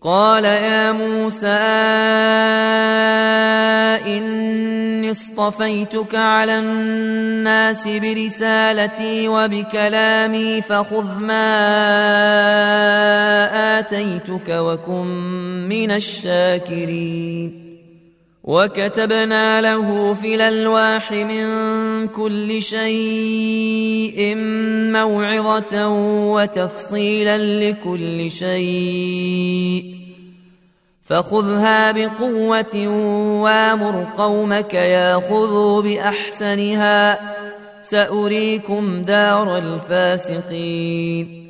قال يا موسى إني اصطفيتك على الناس برسالتي وبكلامي فخذ ما آتيتك وكن من الشاكرين وكتبنا له في الألواح من كل شيء موعظة وتفصيلا لكل شيء فخذها بقوة وامر قومك ياخذوا بأحسنها سأريكم دار الفاسقين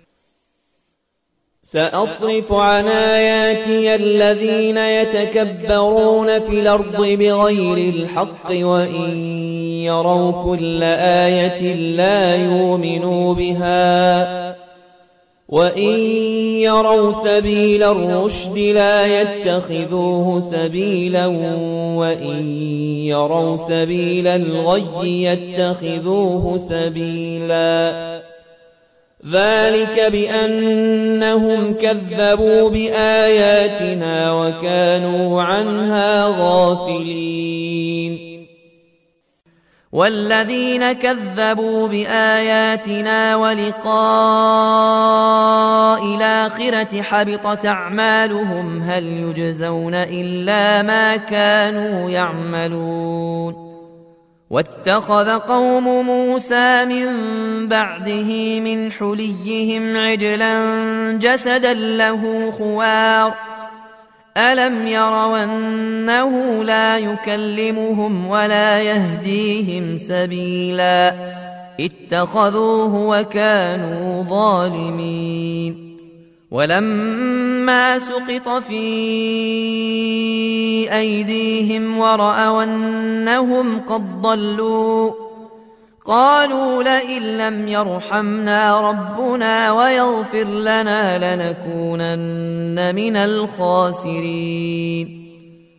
سأصرف عن آياتي الذين يتكبرون في الأرض بغير الحق وإن يروا كل آية لا يؤمنوا بها وإن يروا سبيل الرشد لا يتخذوه سبيلا وإن يروا سبيل الغي يتخذوه سبيلا ذلك بأنهم كذبوا بآياتنا وكانوا عنها غافلين والذين كذبوا بآياتنا ولقاء الآخرة حبطت أعمالهم هل يجزون إلا ما كانوا يعملون واتخذ قوم موسى من بعده من حليهم عجلا جسدا له خوار ألم يروا أنه لا يكلمهم ولا يهديهم سبيلا اتخذوه وكانوا ظالمين ولما سقط في أيديهم ورأوا أنهم قد ضلوا قالوا لئن لم يرحمنا ربنا ويغفر لنا لنكونن من الخاسرين